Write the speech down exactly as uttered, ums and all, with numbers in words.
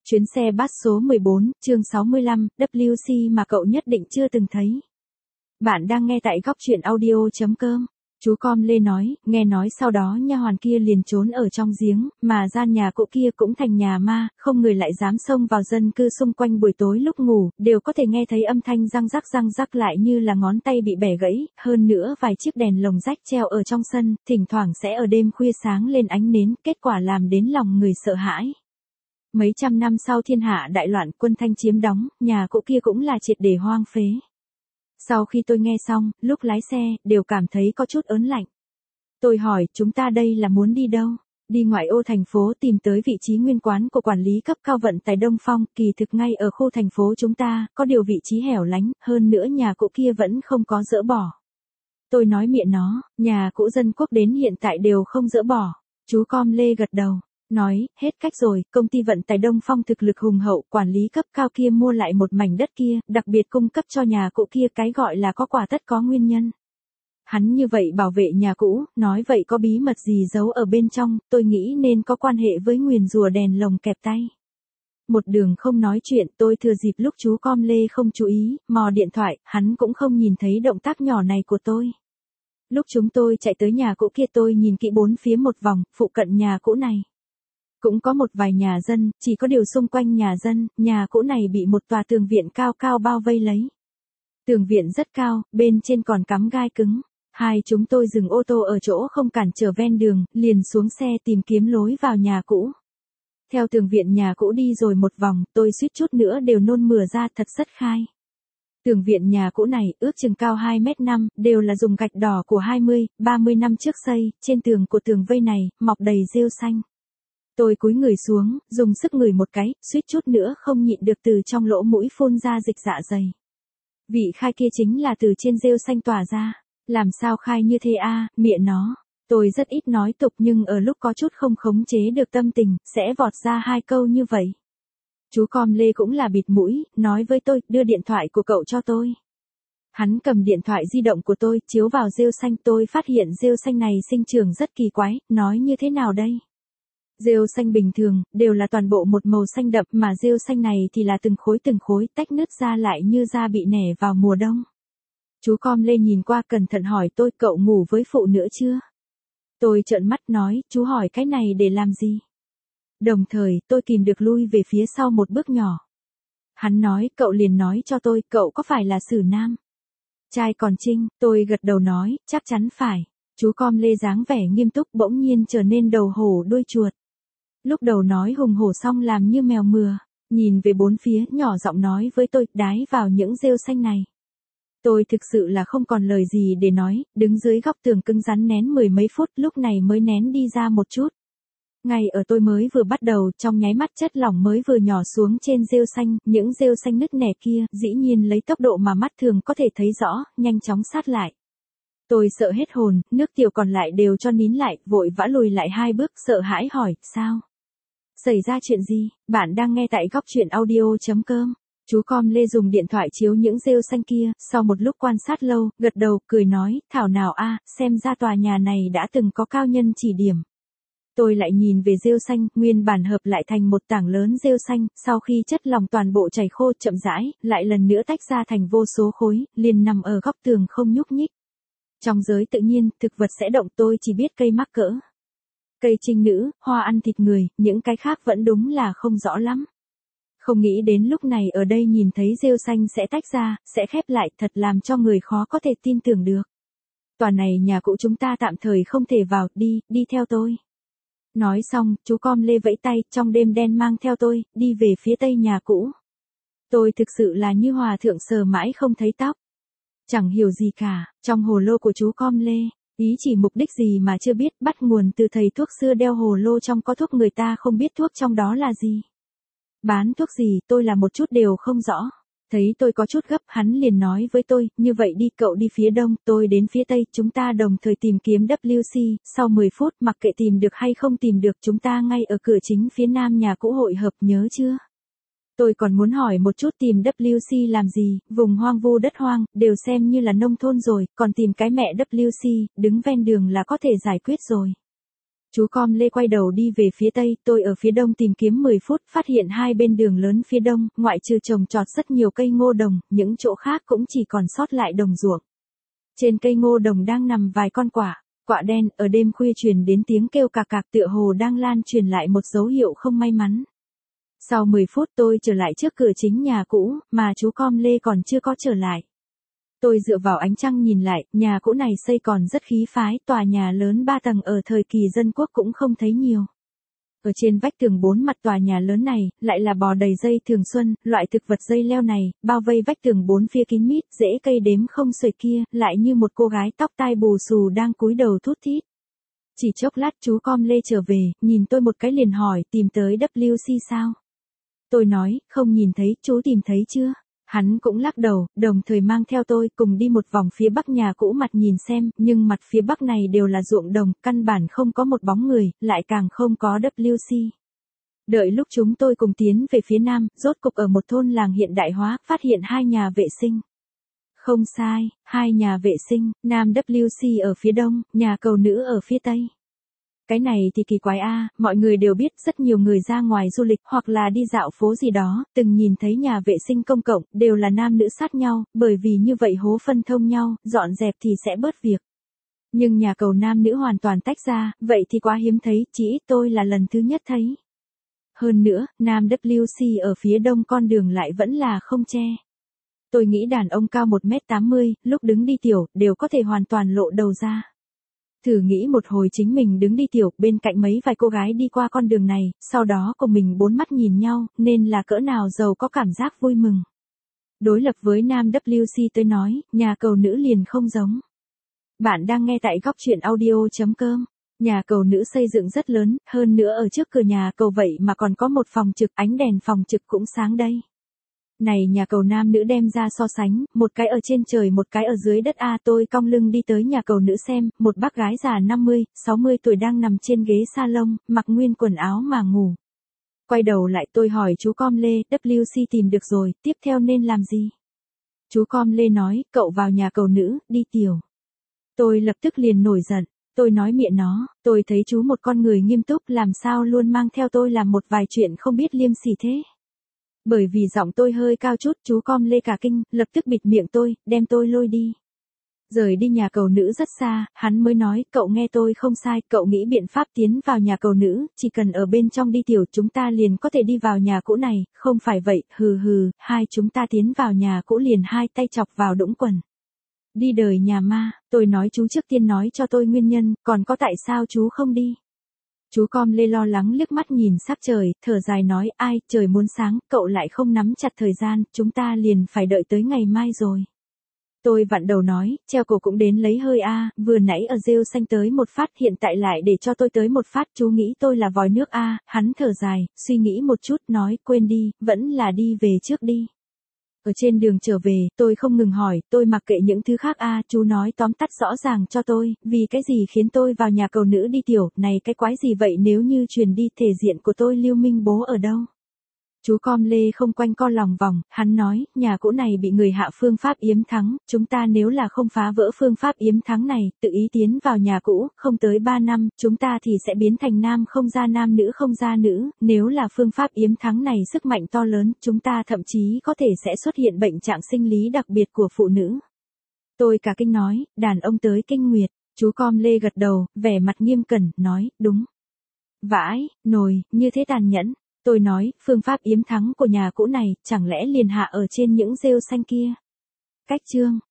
Chuyến xe bus số mười bốn, chương sáu mươi lăm, W C mà cậu nhất định chưa từng thấy. Bạn đang nghe tại góc truyện audio chấm com. Chú Com Lê nói, nghe nói sau đó nha hoàn kia liền trốn ở trong giếng, mà gian nhà cũ kia cũng thành nhà ma, không người lại dám xông vào, dân cư xung quanh buổi tối lúc ngủ, đều có thể nghe thấy âm thanh răng rắc răng rắc lại như là ngón tay bị bẻ gãy, hơn nữa vài chiếc đèn lồng rách treo ở trong sân, thỉnh thoảng sẽ ở đêm khuya sáng lên ánh nến, kết quả làm đến lòng người sợ hãi. Mấy trăm năm sau thiên hạ đại loạn, quân Thanh chiếm đóng, nhà cũ kia cũng là triệt để hoang phế. Sau khi tôi nghe xong, lúc lái xe, đều cảm thấy có chút ớn lạnh. Tôi hỏi, chúng ta đây là muốn đi đâu? Đi ngoại ô thành phố tìm tới vị trí nguyên quán của quản lý cấp cao vận tải Đông Phong, kỳ thực ngay ở khu thành phố chúng ta, có điều vị trí hẻo lánh, hơn nữa nhà cũ kia vẫn không có dỡ bỏ. Tôi nói miệng nó, nhà cũ dân quốc đến hiện tại đều không dỡ bỏ. Chú Com Lê gật đầu. Nói, hết cách rồi, công ty vận tải Đông Phong thực lực hùng hậu, quản lý cấp cao kia mua lại một mảnh đất kia, đặc biệt cung cấp cho nhà cũ kia, cái gọi là có quả tất có nguyên nhân. Hắn như vậy bảo vệ nhà cũ, nói vậy có bí mật gì giấu ở bên trong, tôi nghĩ nên có quan hệ với nguyền rủa đèn lồng kẹp tay. Một đường không nói chuyện, tôi thừa dịp lúc chú Com Lê không chú ý, mò điện thoại, hắn cũng không nhìn thấy động tác nhỏ này của tôi. Lúc chúng tôi chạy tới nhà cũ kia tôi nhìn kỹ bốn phía một vòng, phụ cận nhà cũ này cũng có một vài nhà dân, chỉ có điều xung quanh nhà dân, nhà cũ này bị một tòa tường viện cao cao bao vây lấy. Tường viện rất cao, bên trên còn cắm gai cứng. Hai chúng tôi dừng ô tô ở chỗ không cản trở ven đường, liền xuống xe tìm kiếm lối vào nhà cũ. Theo tường viện nhà cũ đi rồi một vòng, tôi suýt chút nữa đều nôn mửa ra, thật rất khai. Tường viện nhà cũ này, ước chừng cao hai mét năm, đều là dùng gạch đỏ của hai mươi, ba mươi năm trước xây, trên tường của tường vây này, mọc đầy rêu xanh. Tôi cúi người xuống, dùng sức ngửi một cái, suýt chút nữa không nhịn được từ trong lỗ mũi phun ra dịch dạ dày. Vị khai kia chính là từ trên rêu xanh tỏa ra. Làm sao khai như thế a, à, miệng nó. Tôi rất ít nói tục nhưng ở lúc có chút không khống chế được tâm tình, sẽ vọt ra hai câu như vậy. Chú Com Lê cũng là bịt mũi, nói với tôi, đưa điện thoại của cậu cho tôi. Hắn cầm điện thoại di động của tôi, chiếu vào rêu xanh, tôi phát hiện rêu xanh này sinh trưởng rất kỳ quái, nói như thế nào đây? Rêu xanh bình thường, đều là toàn bộ một màu xanh đậm, mà rêu xanh này thì là từng khối từng khối, tách nứt ra lại như da bị nẻ vào mùa đông. Chú Com Lê nhìn qua cẩn thận hỏi tôi, cậu ngủ với phụ nữ chưa? Tôi trợn mắt nói, chú hỏi cái này để làm gì? Đồng thời, tôi kìm được lui về phía sau một bước nhỏ. Hắn nói, cậu liền nói cho tôi, cậu có phải là xử nam? Trai còn trinh, tôi gật đầu nói, chắc chắn phải. Chú Com Lê dáng vẻ nghiêm túc bỗng nhiên trở nên đầu hổ đuôi chuột. Lúc đầu nói hùng hổ xong làm như mèo mừa, nhìn về bốn phía, nhỏ giọng nói với tôi, đái vào những rêu xanh này. Tôi thực sự là không còn lời gì để nói, đứng dưới góc tường cứng rắn nén mười mấy phút, lúc này mới nén đi ra một chút. Ngay ở tôi mới vừa bắt đầu, trong nháy mắt chất lỏng mới vừa nhỏ xuống trên rêu xanh, những rêu xanh nứt nẻ kia, dĩ nhiên lấy tốc độ mà mắt thường có thể thấy rõ, nhanh chóng sát lại. Tôi sợ hết hồn, nước tiểu còn lại đều cho nín lại, vội vã lùi lại hai bước, sợ hãi hỏi, sao? Xảy ra chuyện gì? Bạn đang nghe tại góc truyện audio chấm com. Chú Com Lê dùng điện thoại chiếu những rêu xanh kia, sau một lúc quan sát lâu, gật đầu, cười nói, thảo nào a, à, xem ra tòa nhà này đã từng có cao nhân chỉ điểm. Tôi lại nhìn về rêu xanh, nguyên bản hợp lại thành một tảng lớn rêu xanh, sau khi chất lỏng toàn bộ chảy khô chậm rãi, lại lần nữa tách ra thành vô số khối, liền nằm ở góc tường không nhúc nhích. Trong giới tự nhiên, thực vật sẽ động, tôi chỉ biết cây mắc cỡ, cây trinh nữ, hoa ăn thịt người, những cái khác vẫn đúng là không rõ lắm. Không nghĩ đến lúc này ở đây nhìn thấy rêu xanh sẽ tách ra, sẽ khép lại, thật làm cho người khó có thể tin tưởng được. Tòa này nhà cũ chúng ta tạm thời không thể vào, đi, đi theo tôi. Nói xong, chú Com Lê vẫy tay, trong đêm đen mang theo tôi, đi về phía tây nhà cũ. Tôi thực sự là như hòa thượng sờ mãi không thấy tóc. Chẳng hiểu gì cả, trong hồ lô của chú Com Lê, ý chỉ mục đích gì mà chưa biết, bắt nguồn từ thầy thuốc xưa đeo hồ lô trong có thuốc, người ta không biết thuốc trong đó là gì. Bán thuốc gì, tôi là một chút đều không rõ. Thấy tôi có chút gấp, hắn liền nói với tôi, như vậy đi, cậu đi phía đông, tôi đến phía tây, chúng ta đồng thời tìm kiếm W C, sau mười phút, mặc kệ tìm được hay không tìm được, chúng ta ngay ở cửa chính phía nam nhà cũ hội hợp, nhớ chưa? Tôi còn muốn hỏi một chút tìm W C làm gì, vùng hoang vu đất hoang, đều xem như là nông thôn rồi, còn tìm cái mẹ W C, đứng ven đường là có thể giải quyết rồi. Chú Com Lê quay đầu đi về phía tây, tôi ở phía đông tìm kiếm mười phút, phát hiện hai bên đường lớn phía đông, ngoại trừ trồng trọt rất nhiều cây ngô đồng, những chỗ khác cũng chỉ còn sót lại đồng ruộng. Trên cây ngô đồng đang nằm vài con quả, quạ đen, ở đêm khuya truyền đến tiếng kêu cạc cạc tựa hồ đang lan truyền lại một dấu hiệu không may mắn. Sau mười phút tôi trở lại trước cửa chính nhà cũ, mà chú Com Lê còn chưa có trở lại. Tôi dựa vào ánh trăng nhìn lại, nhà cũ này xây còn rất khí phái, tòa nhà lớn ba tầng ở thời kỳ dân quốc cũng không thấy nhiều. Ở trên vách tường bốn mặt tòa nhà lớn này, lại là bò đầy dây thường xuân, loại thực vật dây leo này, bao vây vách tường bốn phía kín mít, rễ cây đếm không xuể kia, lại như một cô gái tóc tai bù xù đang cúi đầu thút thít. Chỉ chốc lát chú Com Lê trở về, nhìn tôi một cái liền hỏi, tìm tới W C sao? Tôi nói, không nhìn thấy, chú tìm thấy chưa? Hắn cũng lắc đầu, đồng thời mang theo tôi cùng đi một vòng phía bắc nhà cũ mặt nhìn xem, nhưng mặt phía bắc này đều là ruộng đồng, căn bản không có một bóng người, lại càng không có W C. Đợi lúc chúng tôi cùng tiến về phía nam, rốt cục ở một thôn làng hiện đại hóa, phát hiện hai nhà vệ sinh. Không sai, hai nhà vệ sinh, nam W C ở phía đông, nhà cầu nữ ở phía tây. Cái này thì kỳ quái a, mọi người đều biết rất nhiều người ra ngoài du lịch hoặc là đi dạo phố gì đó, từng nhìn thấy nhà vệ sinh công cộng, đều là nam nữ sát nhau, bởi vì như vậy hố phân thông nhau, dọn dẹp thì sẽ bớt việc. Nhưng nhà cầu nam nữ hoàn toàn tách ra, vậy thì quá hiếm thấy, chỉ ít tôi là lần thứ nhất thấy. Hơn nữa, nam W C ở phía đông con đường lại vẫn là không che. Tôi nghĩ đàn ông cao một mét tám mươi, lúc đứng đi tiểu, đều có thể hoàn toàn lộ đầu ra. Thử nghĩ một hồi chính mình đứng đi tiểu, bên cạnh mấy vài cô gái đi qua con đường này, sau đó cùng mình bốn mắt nhìn nhau, nên là cỡ nào giàu có cảm giác vui mừng. Đối lập với nam W C tôi nói, nhà cầu nữ liền không giống. Bạn đang nghe tại góc truyện audio chấm com. Nhà cầu nữ xây dựng rất lớn, hơn nữa ở trước cửa nhà cầu vậy mà còn có một phòng trực, ánh đèn phòng trực cũng sáng đây. Này nhà cầu nam nữ đem ra so sánh, một cái ở trên trời một cái ở dưới đất a, tôi cong lưng đi tới nhà cầu nữ xem, một bác gái già năm mươi, sáu mươi tuổi đang nằm trên ghế salon, mặc nguyên quần áo mà ngủ. Quay đầu lại tôi hỏi chú Com Lê, W C tìm được rồi, tiếp theo nên làm gì? Chú Com Lê nói, cậu vào nhà cầu nữ, đi tiểu. Tôi lập tức liền nổi giận, tôi nói miệng nó, tôi thấy chú một con người nghiêm túc làm sao luôn mang theo tôi làm một vài chuyện không biết liêm sỉ thế. Bởi vì giọng tôi hơi cao chút, chú Com Lê cả kinh, lập tức bịt miệng tôi, đem tôi lôi đi. Rời đi nhà cầu nữ rất xa, hắn mới nói, cậu nghe tôi không sai, cậu nghĩ biện pháp tiến vào nhà cầu nữ, chỉ cần ở bên trong đi tiểu chúng ta liền có thể đi vào nhà cũ này, không phải vậy, hừ hừ, hai chúng ta tiến vào nhà cũ liền hai tay chọc vào đũng quần. Đi đời nhà ma, tôi nói chú trước tiên nói cho tôi nguyên nhân, còn có tại sao chú không đi. Chú Com Lê lo lắng liếc mắt nhìn sắc trời, thở dài nói, ai, trời muốn sáng, cậu lại không nắm chặt thời gian, chúng ta liền phải đợi tới ngày mai rồi. Tôi vặn đầu nói, treo cổ cũng đến lấy hơi a, vừa nãy ở rêu xanh tới một phát, hiện tại lại để cho tôi tới một phát, chú nghĩ tôi là vòi nước a, hắn thở dài, suy nghĩ một chút, nói, quên đi, vẫn là đi về trước đi. Ở trên đường trở về, tôi không ngừng hỏi, tôi mặc kệ những thứ khác a, chú nói tóm tắt rõ ràng cho tôi, vì cái gì khiến tôi vào nhà cầu nữ đi tiểu, này cái quái gì vậy nếu như truyền đi thể diện của tôi Lưu Minh bố ở đâu? Chú Com Lê không quanh co lòng vòng, hắn nói, nhà cũ này bị người hạ phương pháp yếm thắng, chúng ta nếu là không phá vỡ phương pháp yếm thắng này, tự ý tiến vào nhà cũ, không tới ba năm, chúng ta thì sẽ biến thành nam không ra nam nữ không ra nữ, nếu là phương pháp yếm thắng này sức mạnh to lớn, chúng ta thậm chí có thể sẽ xuất hiện bệnh trạng sinh lý đặc biệt của phụ nữ. Tôi cả kinh nói, đàn ông tới kinh nguyệt, chú Com Lê gật đầu, vẻ mặt nghiêm cẩn, nói, đúng. Vãi, nồi, như thế tàn nhẫn. Tôi nói, phương pháp yếm thắng của nhà cũ này, chẳng lẽ liền hạ ở trên những rêu xanh kia. Cách chương.